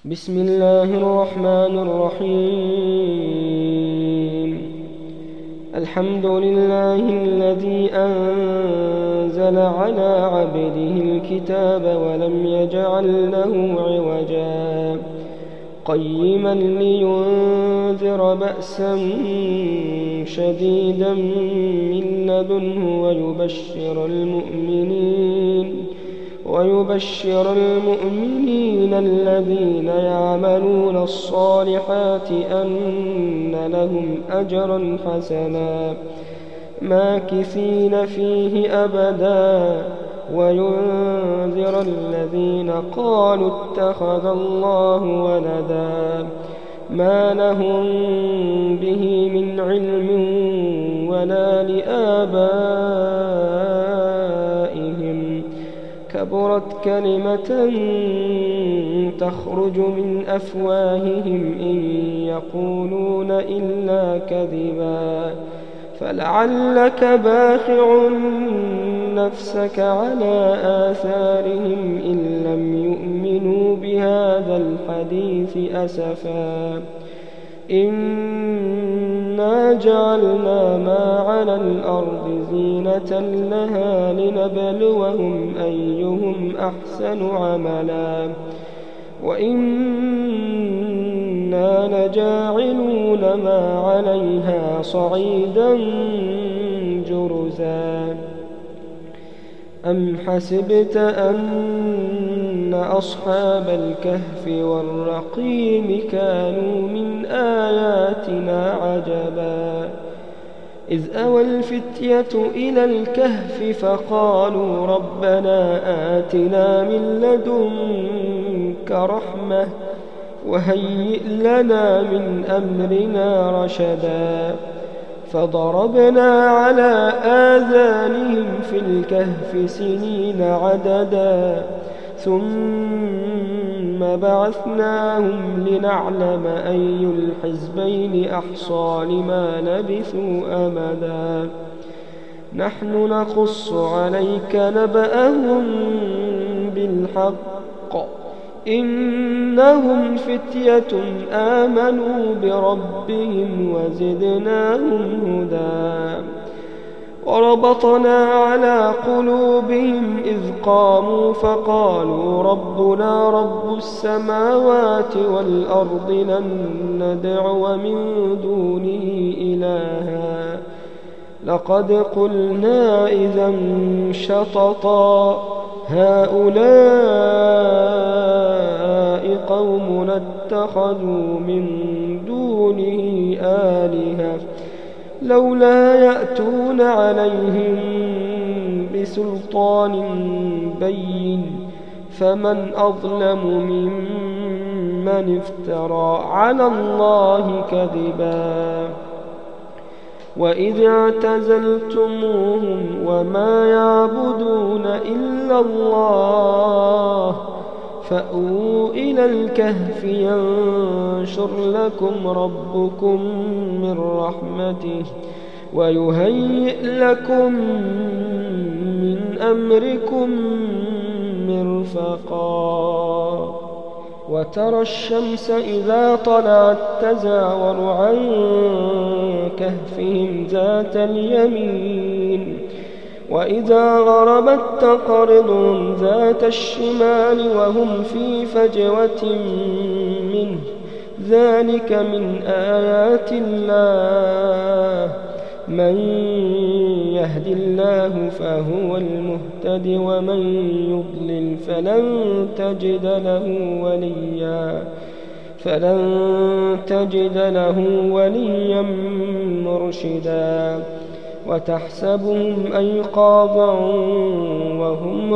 بسم الله الرحمن الرحيم. الحمد لله الذي أنزل على عبده الكتاب ولم يجعل له عوجا قيما لينذر بأسا شديدا من لدنه ويبشر المؤمنين الذين يعملون الصالحات أن لهم أجرا حسنا ماكثين فيه أبدا وينذر الذين قالوا اتخذ الله ولدا ما لهم به من علم ولا لآبائهم كبرت كلمة تخرج من أفواههم إن يقولون إلا كذبا فلعلك باخع نفسك على آثارهم إن لم يؤمنوا بهذا الحديث أسفا إنا جعلنا ما على الأرض زينة لها لنبلوهم أيهم أحسن عملا وإنا لجاعلون ما عليها صعيدا جرزا أم حسبت أن أصحاب الكهف والرقيم كانوا من آياتنا عجبا إذ أوى الفتية إلى الكهف فقالوا ربنا آتنا من لدنك رحمة وهيئ لنا من أمرنا رشدا فضربنا على آذانهم في الكهف سنين عددا ثم بعثناهم لنعلم أي الحزبين أحصى لما لبثوا أمدا نحن نقص عليك نبأهم بالحق إنهم فتية آمنوا بربهم وزدناهم هدى وربطنا على قلوبهم إذ قاموا فقالوا ربنا رب السماوات والأرض لن ندعو من دونه إلها لقد قلنا إذا شططا هؤلاء قومنا اتخذوا من دونه آلهة لولا يأتون عليهم بسلطان بين فمن أظلم ممن افترى على الله كذبا وإذ اعتزلتموهم وما يعبدون إلا الله فأووا إلى الكهف ينشر لكم ربكم من رحمته ويهيئ لكم من أمركم مرفقا وترى الشمس إذا طلعت تزاور عن كهفهم ذات اليمين وإذا غربت تقرضهم ذات الشمال وهم في فجوة منه ذلك من آيات الله من يهد الله فهو المهتد ومن يضلل فلن تجد له وليا مرشدا وتحسبهم أيقاظا وهم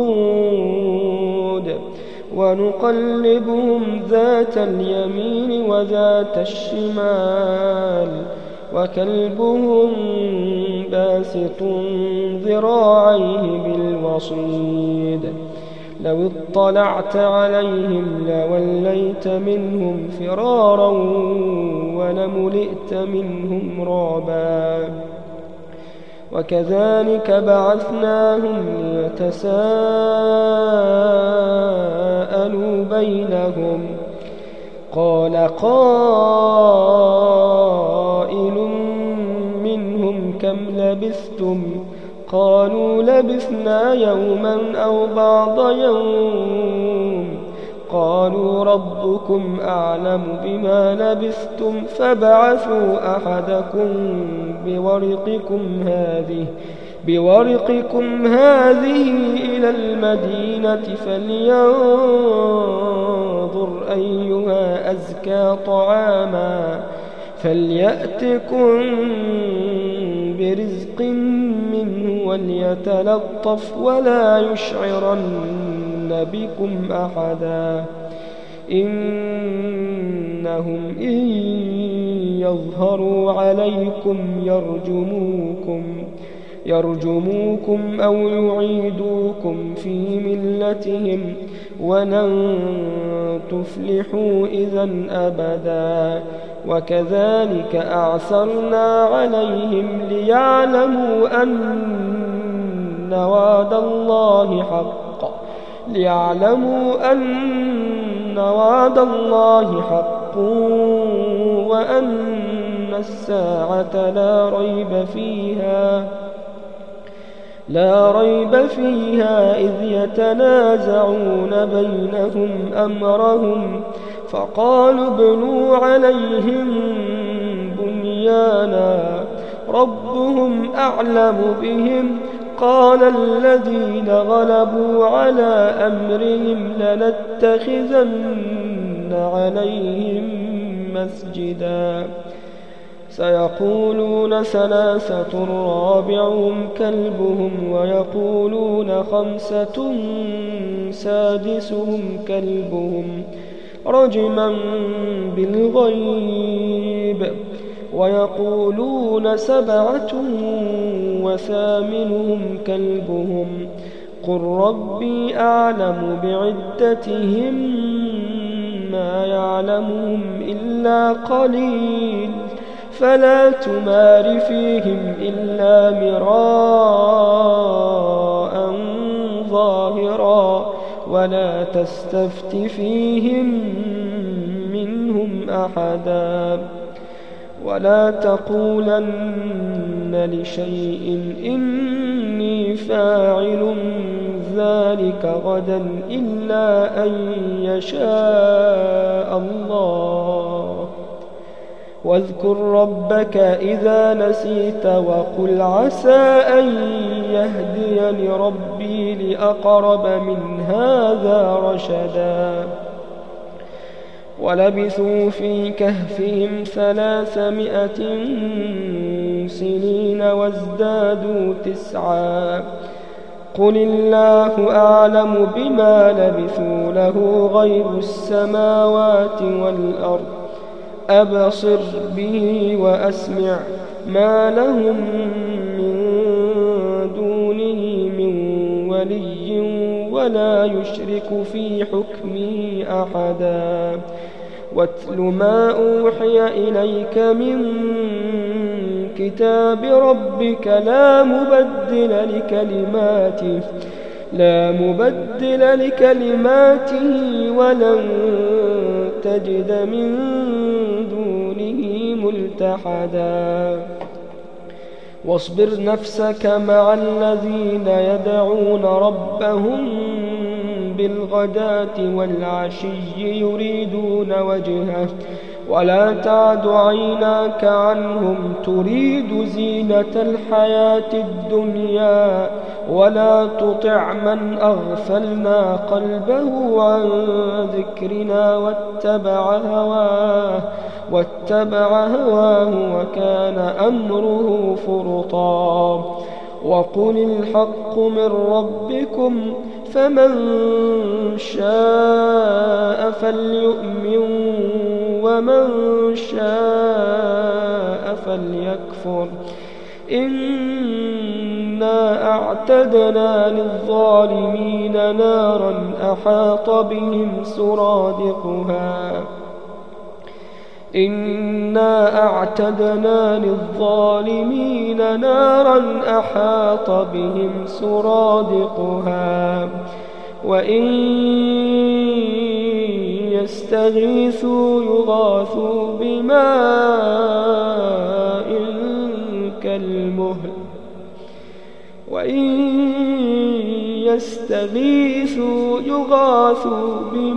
رقود ونقلبهم ذات اليمين وذات الشمال وكلبهم باسط ذراعيه بالوصيد لو اطلعت عليهم لوليت منهم فرارا ولملئت منهم رعبا وكذلك بعثناهم ليتساءلوا بينهم قال قائل منهم كم لبثتم قالوا لبثنا يوما أو بعض يوم قالوا ربكم أعلم بما لبثتم فابعثوا أحدكم بورقكم هذه إلى المدينة فلينظر أيها أزكى طعاما فليأتكم برزق منه وليتلطف ولا يشعرن بكم أحدا إنهم إن يظهروا عليكم يرجموكم أو يعيدوكم في ملتهم ولن تفلحوا إذا أبدا وكذلك أعثرنا عليهم ليعلموا أن وعد الله حق وأن الساعة لا ريب فيها إذ يتنازعون بينهم أمرهم فقالوا ابنوا عليهم بنيانا ربهم أعلم بهم قال الذين غلبوا على أمرهم لنتخذن عليهم مسجدا سيقولون ثلاثة رابعهم كلبهم ويقولون خمسة سادسهم كلبهم رجما بالغيب ويقولون سبعة وثامنهم كلبهم قل ربي أعلم بعدتهم ما يعلمهم إلا قليل فلا تمار فيهم إلا مراء ظاهرا ولا تستفت فيهم منهم أحدا ولا تقولن لشيء إني فاعل ذلك غدا إلا أن يشاء الله واذكر ربك إذا نسيت وقل عسى أن يهديني ربي لأقرب من هذا رشدا ولبثوا في كهفهم 300 سنين وازدادوا 9 قل الله أعلم بما لبثوا له غيب السماوات والأرض أبصر به وأسمع ما لهم من دونه من ولي ولا يشرك في حكمه أحدا واتل ما أوحي إليك من كتاب ربك لا مبدل لكلماته ولن تجد من دونه ملتحدا واصبر نفسك مع الذين يدعون ربهم بالغداة والعشي يريدون وجهه ولا تعد عيناك عنهم تريد زينة الحياة الدنيا ولا تطع من أغفلنا قلبه عن ذكرنا واتبع هواه وكان أمره فرطا وقل الحق من ربكم فمن شاء فليؤمن ومن شاء فليكفر إنا أعتدنا للظالمين نارا أحاط بهم سرادقها وإن يستغيثوا يغاثوا بماء كالمهل يستغيثوا يغاثوا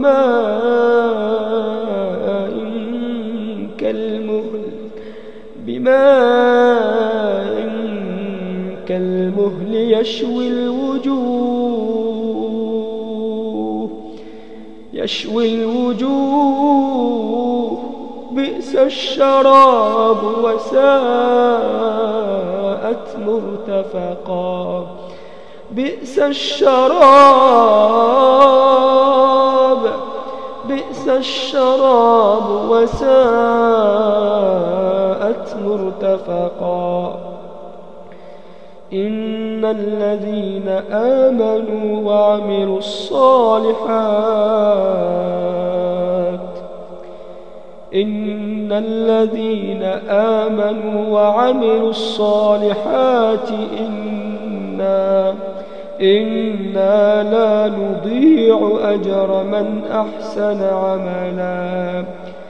بماء كالمهل يشوي الوجوه بئس الشراب وساءت مرتفقا بئس الشراب وساءت مرتفقا إن الذين آمنوا وعملوا الصالحات إنا لا نضيع أجر من أحسن عملا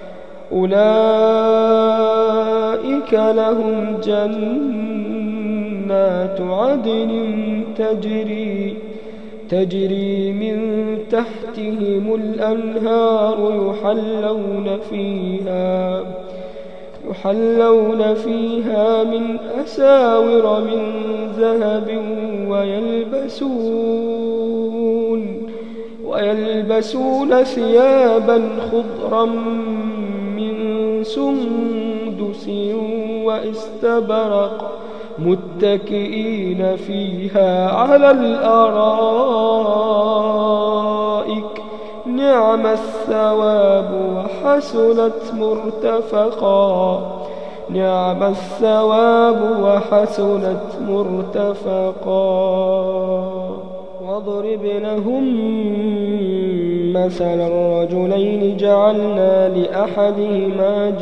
أولئك لهم جنات عدن تجري من تحتهم الأنهار يحلون فيها من أساور من ذهب ويلبسون ثيابا خضرا من سندس واستبرق متكئين فيها على الأرائك نعم الثواب وحسنت مرتفقا واضرب لهم مثل الرجلين جعلنا لأحدهما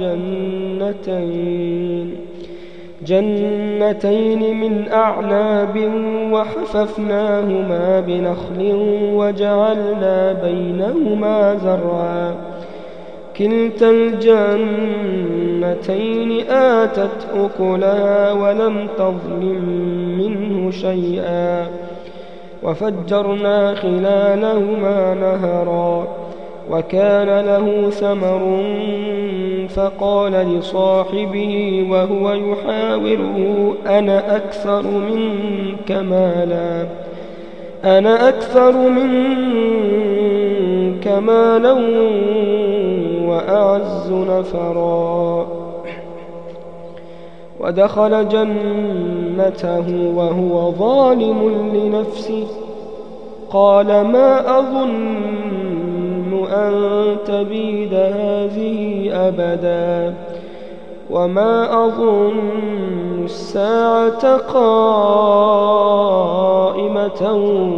جنتين من أعناب وحففناهما بنخل وجعلنا بينهما زرعا كلتا الجنتين آتت أكلها ولم تظلم منه شيئا وفجرنا خلالهما نهرا وكان له ثمر فقال لصاحبه وهو يحاوره أنا أكثر منك مالا وأعز نفرا ودخل جنته وهو ظالم لنفسه قال ما أظن أن تبيد هذه أبدا وما أظن الساعة قائمة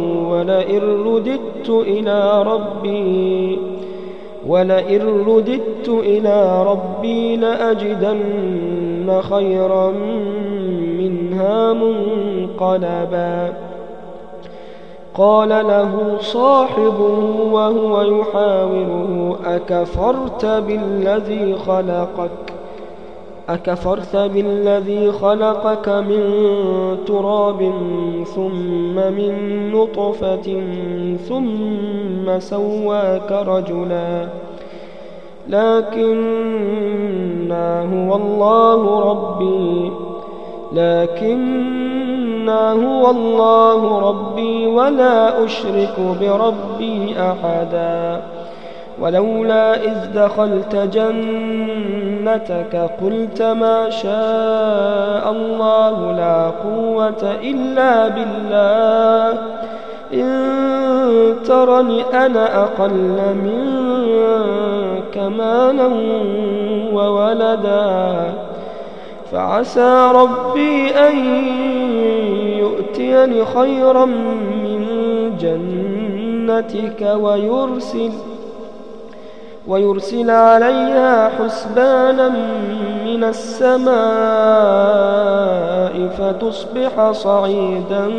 ولئن رددت إلى ربي لأجدن خيرا منها منقلبا قال له صاحبه وهو يحاوره أكفرت بالذي خلقك من تراب ثم من نطفة ثم سواك رجلا لكن هو الله ربي ولا أشرك بربي أحدا ولولا إذ دخلت جنتك قلت ما شاء الله لا قوة إلا بالله إن ترني أنا أقل منك مالا وولدا فعسى ربي أن يؤتيني خيرا من جنتك ويرسل عليها حسبانا من السماء فتصبح صعيدا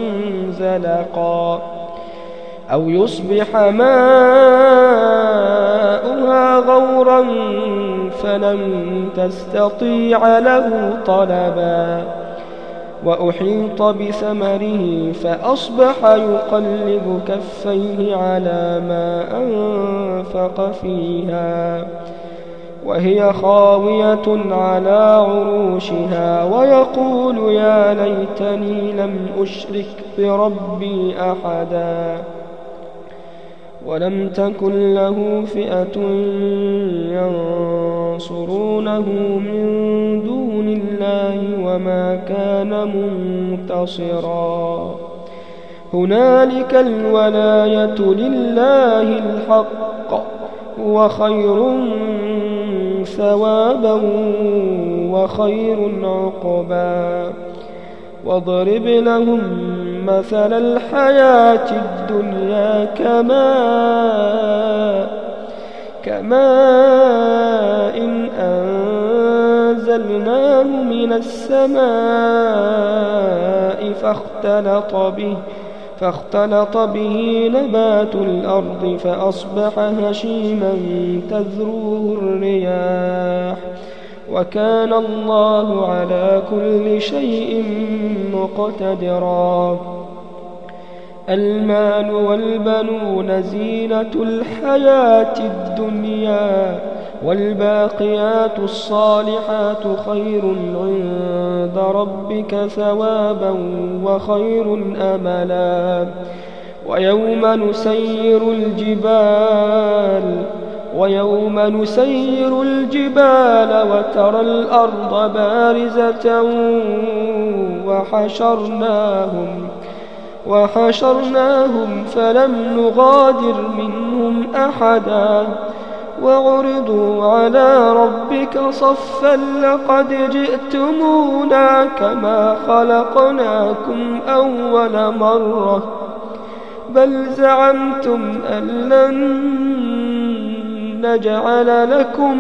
زلقا أو يصبح ماؤها غورا فلن تستطيع له طلبا وأحيط بثمره فأصبح يقلب كفيه على ما أنفق فيها وهي خاوية على عروشها ويقول يا ليتني لم أشرك بربي أحدا ولم تكن له فئة ينصرونه من دون الله وما كان منتصرا هنالك الولاية لله الحق هو خير ثوابا وخير عقبا واضرب لهم مثل الحياة الدنيا كماء إن أنزلناه من السماء فاختلط به نبات الأرض فأصبح هشيما تذروه الرياح وكان الله على كل شيء مقتدرا المال والبنون زينة الحياة الدنيا والباقيات الصالحات خير عند ربك ثوابا وخير أملا ويوم نسير الجبال وترى الأرض بارزة وحشرناهم فلم نغادر منهم أحدا وعرضوا على ربك صفا لقد جئتمونا كما خلقناكم أول مرة بل زعمتم أن لن نجعل لكم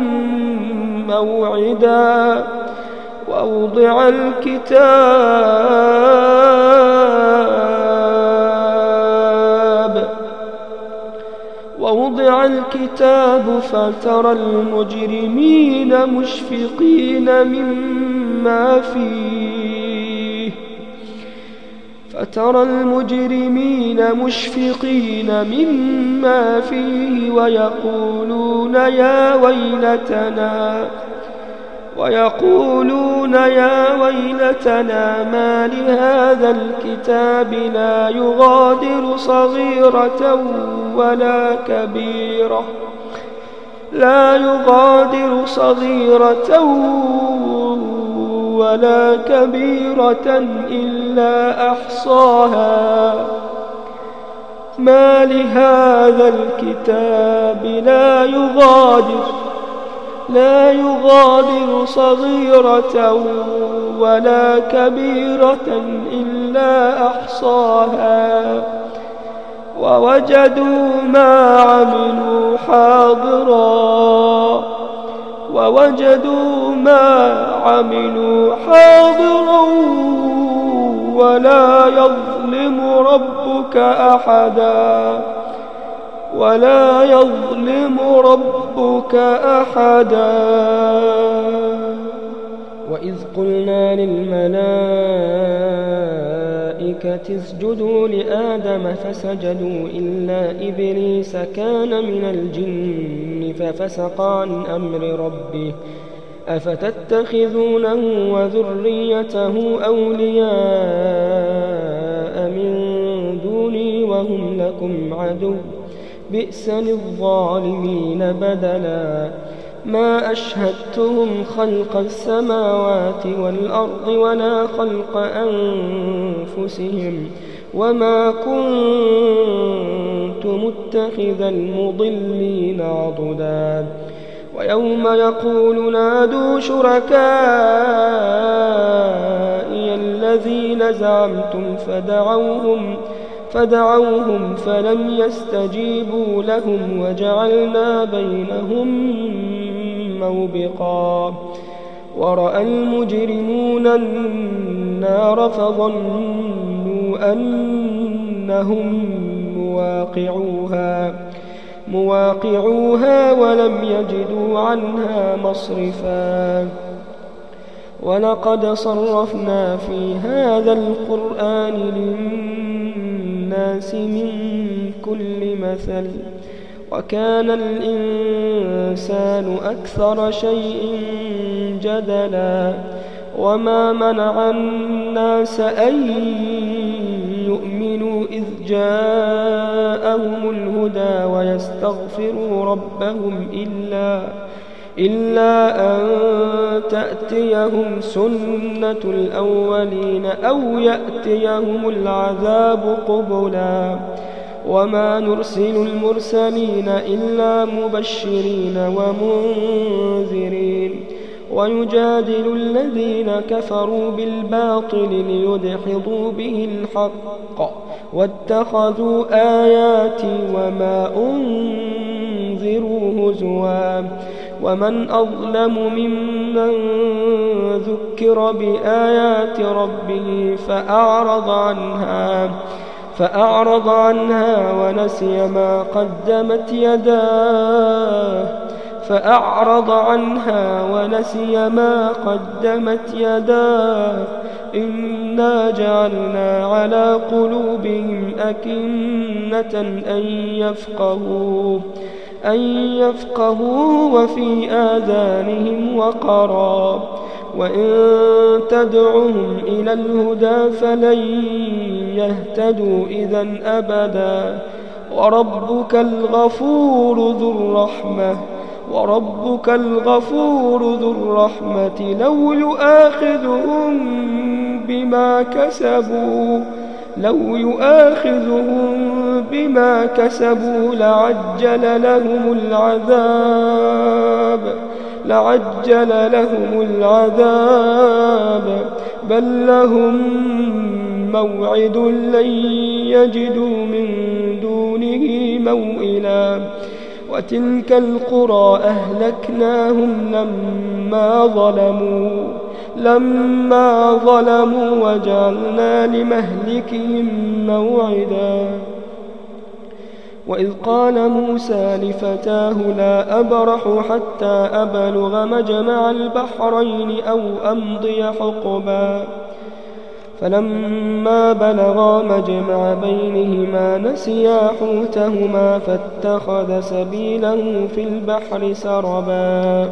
موعدا ووضع الكتاب فترى المجرمين مشفقين مما فيه ويقولون يا ويلتنا ما لهذا الكتاب لا يغادر صغيرة ولا كبيرة إلا أحصاها ما لهذا الكتاب لا يغادر صغيرة ولا كبيرة إلا أحصاها ووجدوا ما عملوا حاضرا ولا يظلم ربك أحدا وإذ قلنا للملائكة اسجدوا لآدم فسجدوا إلا إبليس كان من الجن ففسق عن أمر ربه أفتتخذونه وذريته أولياء من دوني وهم لكم عدو بئس للظالمين بدلا ما أشهدتهم خلق السماوات والأرض ولا خلق أنفسهم وما كنت متخذ المضلين عضدا ويوم يقول نادوا شركائي الذين زعمتم فدعوهم فلم يستجيبوا لهم وجعلنا بينهم موبقا ورأى المجرمون النار فظنوا أنهم مواقعوها مواقعوها ولم يجدوا عنها مصرفا ولقد صرفنا في هذا القرآن للناس من كل مثل وكان الإنسان أكثر شيء جدلا وما منع الناس أن يؤمنوا إذ جاءهم الهدى ويستغفروا ربهم إلا أن تأتيهم سنة الأولين أو يأتيهم العذاب قبلا وما نرسل المرسلين إلا مبشرين ومنذرين ويجادل الذين كفروا بالباطل ليدحضوا به الحق واتخذوا آياتي وما أنذروا هزوا ومن أظلم ممن ذكر بآيات ربه فأعرض عنها ونسي ما قدمت يداه إنا جعلنا على قلوبهم أكنة أن يفقهوا وفي آذانهم وقرا وإن تدعهم إلى الهدى فلن يهتدوا إذن أبدا وربك الغفور ذو الرحمة لو يؤاخذهم بما كسبوا لعجل لهم العذاب بل لهم موعد لن يجدوا من دونه موئلا وتلك القرى أهلكناهم لما ظلموا وجعلنا لمهلكهم موعدا وإذ قال موسى لفتاه لا أبرح حتى أبلغ مجمع البحرين أو أمضي حقبا فلما بلغا مجمع بينهما نسيا حوتهما فاتخذ سبيله في البحر سربا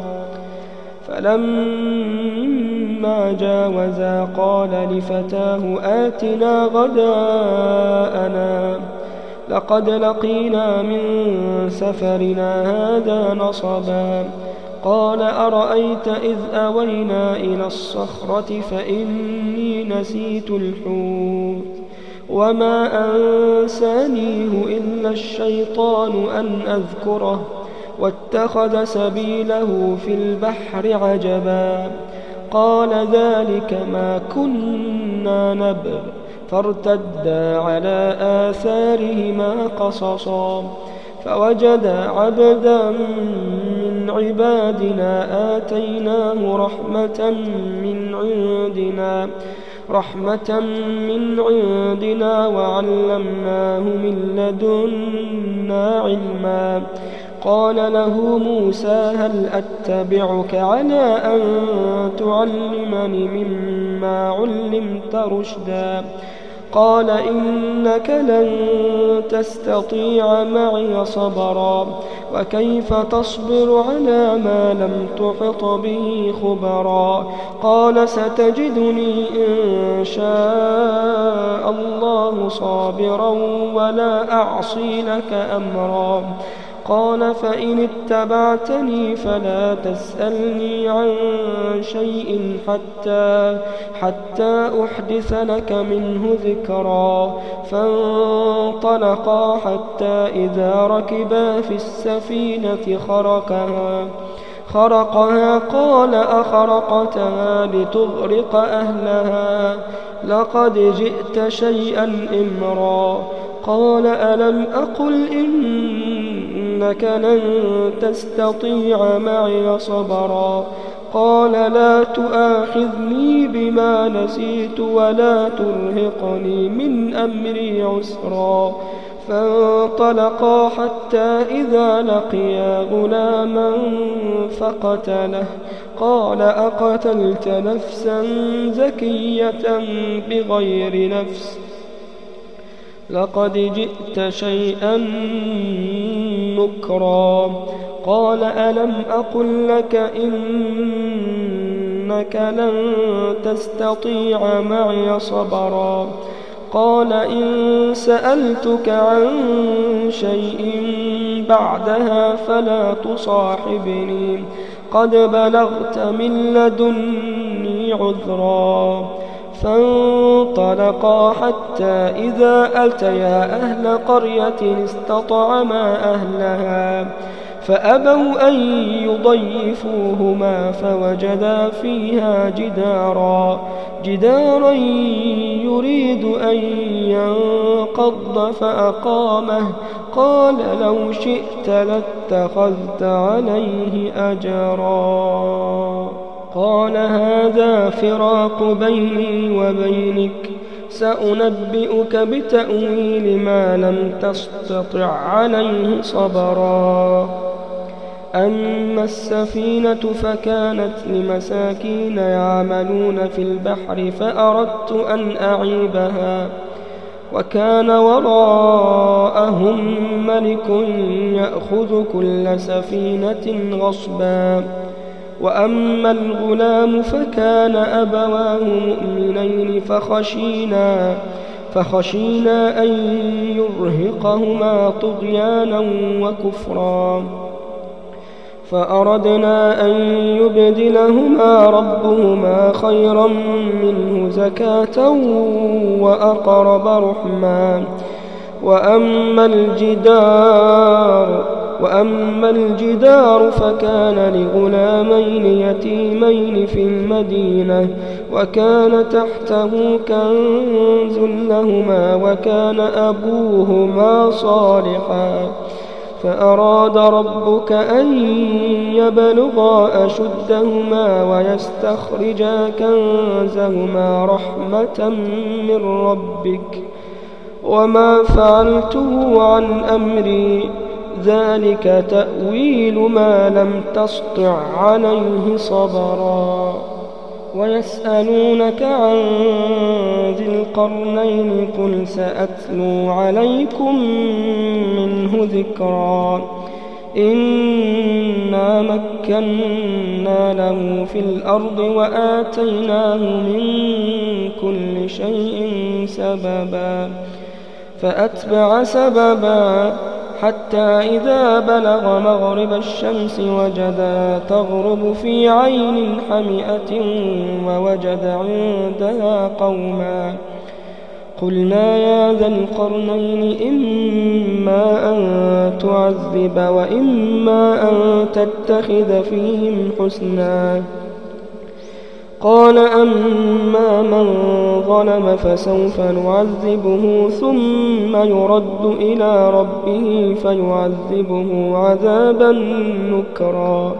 فلما جاوزا قال لفتاه آتنا غداءنا لقد لقينا من سفرنا هذا نصبا قال أرأيت إذ أوينا إلى الصخرة فإني نسيت الحوت وما أنسانيه إلا الشيطان أن أذكره واتخذ سبيله في البحر عجبا قال ذلك ما كنا نبغ فارتدا على آثارهما قصصا فوجدا عبدا من عبادنا آتيناه رحمة من عندنا وعلمناه من لدنا علما قال له موسى هل أتبعك على أن تعلمني مما علمت رشدا قال إنك لن تستطيع معي صبرا وكيف تصبر على ما لم تحط به خبرا قال ستجدني إن شاء الله صابرا ولا أعصي لك أمرا قال فإن اتبعتني فلا تسألني عن شيء حتى أحدث لك منه ذكرا فانطلقا حتى إذا ركبا في السفينة خرقها قال أخرقتها لتغرق أهلها لقد جئت شيئا إمرا قال ألم أقل إنك لن تستطيع معي صبرا قال لا تؤاخذني بما نسيت ولا ترهقني من أمري عسرا فانطلقا حتى إذا لقيا غلاما فقتله قال أقتلت نفسا زكية بغير نفس لقد جئت شيئا نكرا قال ألم أقل لك إنك لن تستطيع معي صبرا قال إن سألتك عن شيء بعدها فلا تصاحبني قد بلغت من لدني عذرا فانطلقا حتى إذا أتيا أهل قرية استطعما أهلها فأبوا أن يضيفوهما فوجدا فيها جدارا يريد أن ينقض فأقامه قال لو شئت لاتخذت عليه أجرا قال هذا فراق بيني وبينك سأنبئك بتأويل ما لم تستطع عليه صبرا أما السفينة فكانت لمساكين يعملون في البحر فأردت أن أعيبها وكان وراءهم ملك يأخذ كل سفينة غصبا وأما الغلام فكان أبواه مؤمنين فخشينا أن يرهقهما طغيانا وكفرا فأردنا أن يبدلهما ربهما خيرا منه زكاة وأقرب رحما وأما الجدار فكان لغلامين يتيمين في المدينة وكان تحته كنز لهما وكان أبوهما صالحا فأراد ربك أن يبلغا أشدهما ويستخرجا كنزهما رحمة من ربك وما فعلته عن أمري ذلك تأويل ما لم تسطع عليه صبرا ويسألونك عن ذي القرنين قل سأتلو عليكم منه ذكرا إنا مكنا له في الأرض وآتيناه من كل شيء سببا فأتبع سببا حتى إذا بلغ مغرب الشمس وجدها تغرب في عين حمئة ووجد عندها قوما قلنا يا ذا القرنين إما أن تعذب وإما أن تتخذ فيهم حسنا قال أما من ظلم فسوف نعذبه ثم يرد إلى ربه فيعذبه عذابا نكرا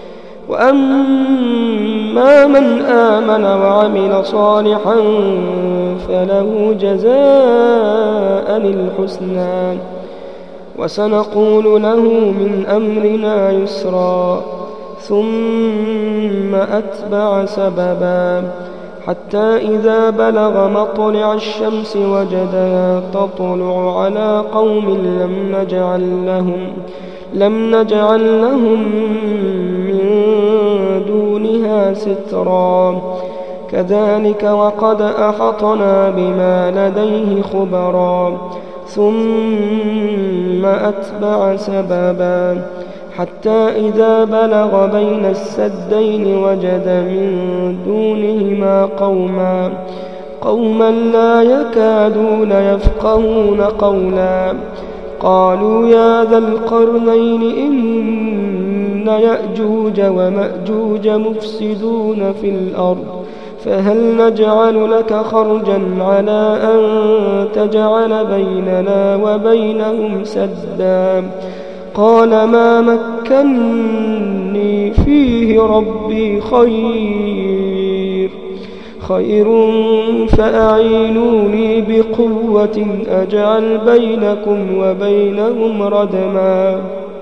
وأما من آمن وعمل صالحا فله جزاء الحسنى وسنقول له من أمرنا يسرا ثم أتبع سببا حتى إذا بلغ مطلع الشمس وجدها تطلع على قوم لم نجعل لهم من دونها سترا كذلك وقد أحطنا بما لديه خبرا ثم أتبع سببا حتى إذا بلغ بين السدين وجد من دونهما قوما لا يكادون يفقهون قولا قالوا يا ذا القرنين إن يأجوج ومأجوج مفسدون في الأرض فهل نجعل لك خرجا على أن تجعل بيننا وبينهم سدا قال ما مكني فيه ربي خير فأعينوني بقوة أجعل بينكم وبينهم ردما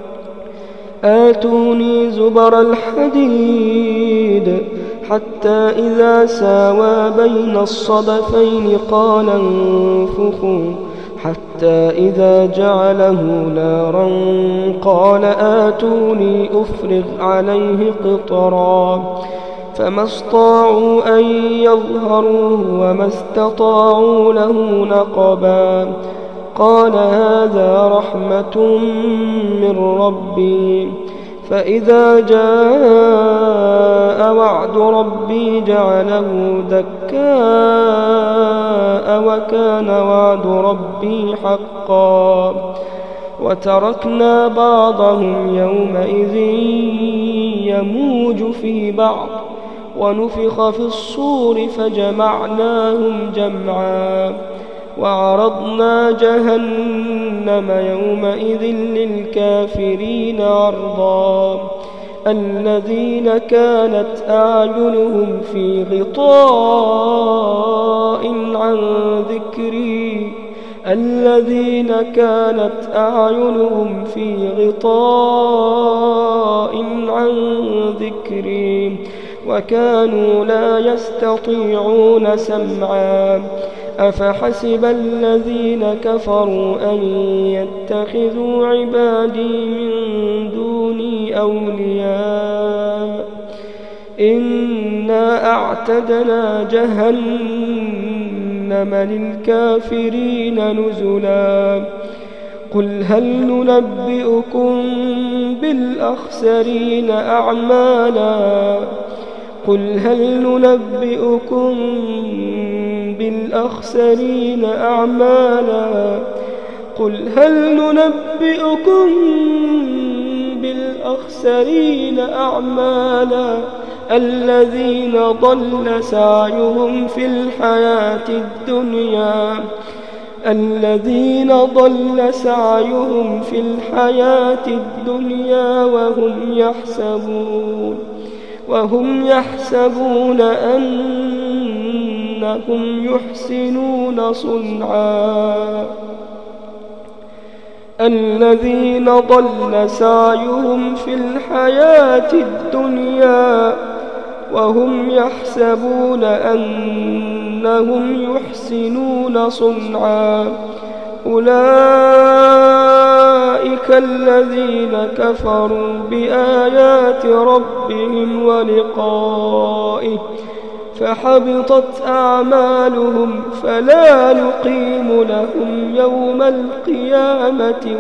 آتوني زبر الحديد حتى إذا ساوى بين الصدفين قال انفخوا حتى إذا جعله نارا قال آتوني أفرغ عليه قطرا فما استطاعوا أن يظهروه وما استطاعوا له نقبا قال هذا رحمة من ربي فإذا جاء وعد ربي جعله دكاء وكان وعد ربي حقا وتركنا بعضهم يومئذ يموج في بعض ونفخ في الصور فجمعناهم جمعا وعرضنا جهنم يومئذ للكافرين عرضا الذين كانت أعينهم في غطاء عن ذكري وكانوا لا يستطيعون سمعا أفحسب الذين كفروا أن يتخذوا عبادي من دوني أولياء إنا أعتدنا جهنم للكافرين نزلا قل هل ننبئكم بالأخسرين أعمالا قل هل ننبئكم بالأخسرين أعمالا الذين ضل سعيهم في الحياة الدنيا وهم يحسبون أنهم يحسنون صنعا الذين ضل سعيهم في الحياة الدنيا وهم يحسبون أنهم يحسنون صنعا أولئك الذين كفروا بآيات ربهم ولقائه فحبطت أعمالهم فلا نقيم لهم يوم القيامة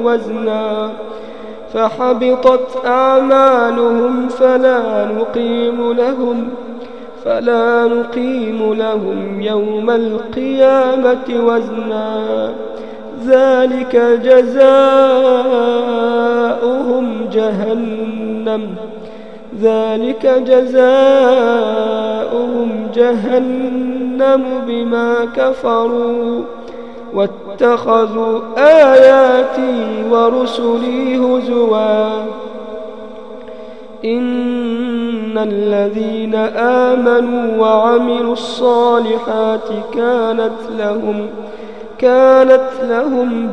وزنا ذلك جزاؤهم جهنم بما كفروا واتخذوا آياتي ورسلي هزوا إن الذين آمنوا وعملوا الصالحات كانت لهم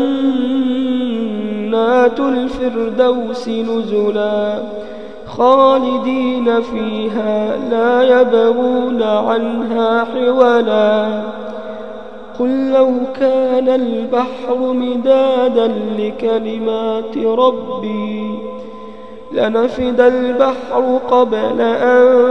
جنات الفردوس نزلا خالدين فيها لا يبغون عنها حولا قل لو كان البحر مدادا لكلمات ربي لنفد البحر قبل أن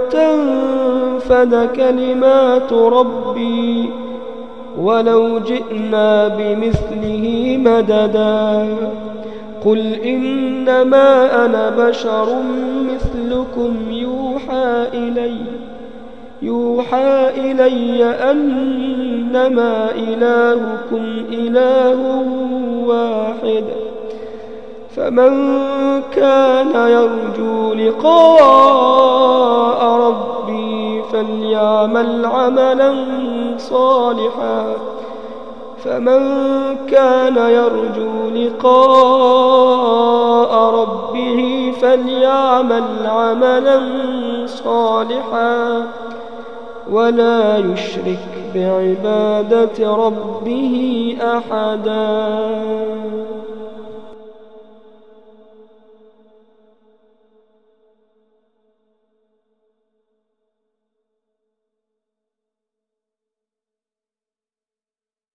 تنفد كلمات ربي ولو جئنا بمثله مددا قل إنما أنا بشر مثلكم يوحى إلي أنما إلهكم إله واحد فمن كان يرجو لقاء ربي فليعمل عملا صالحا ولا يشرك بعبادة ربه أحدا.